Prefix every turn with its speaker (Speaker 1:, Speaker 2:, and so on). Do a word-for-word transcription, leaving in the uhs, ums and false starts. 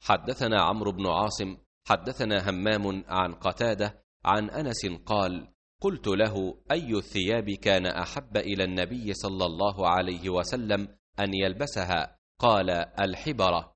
Speaker 1: حدثنا عمرو بن عاصم حدثنا همام عن قتادة عن أنس قال: قلت له: أي الثياب كان أحب إلى النبي صلى الله عليه وسلم أن يلبسها؟ قال: الحبرة.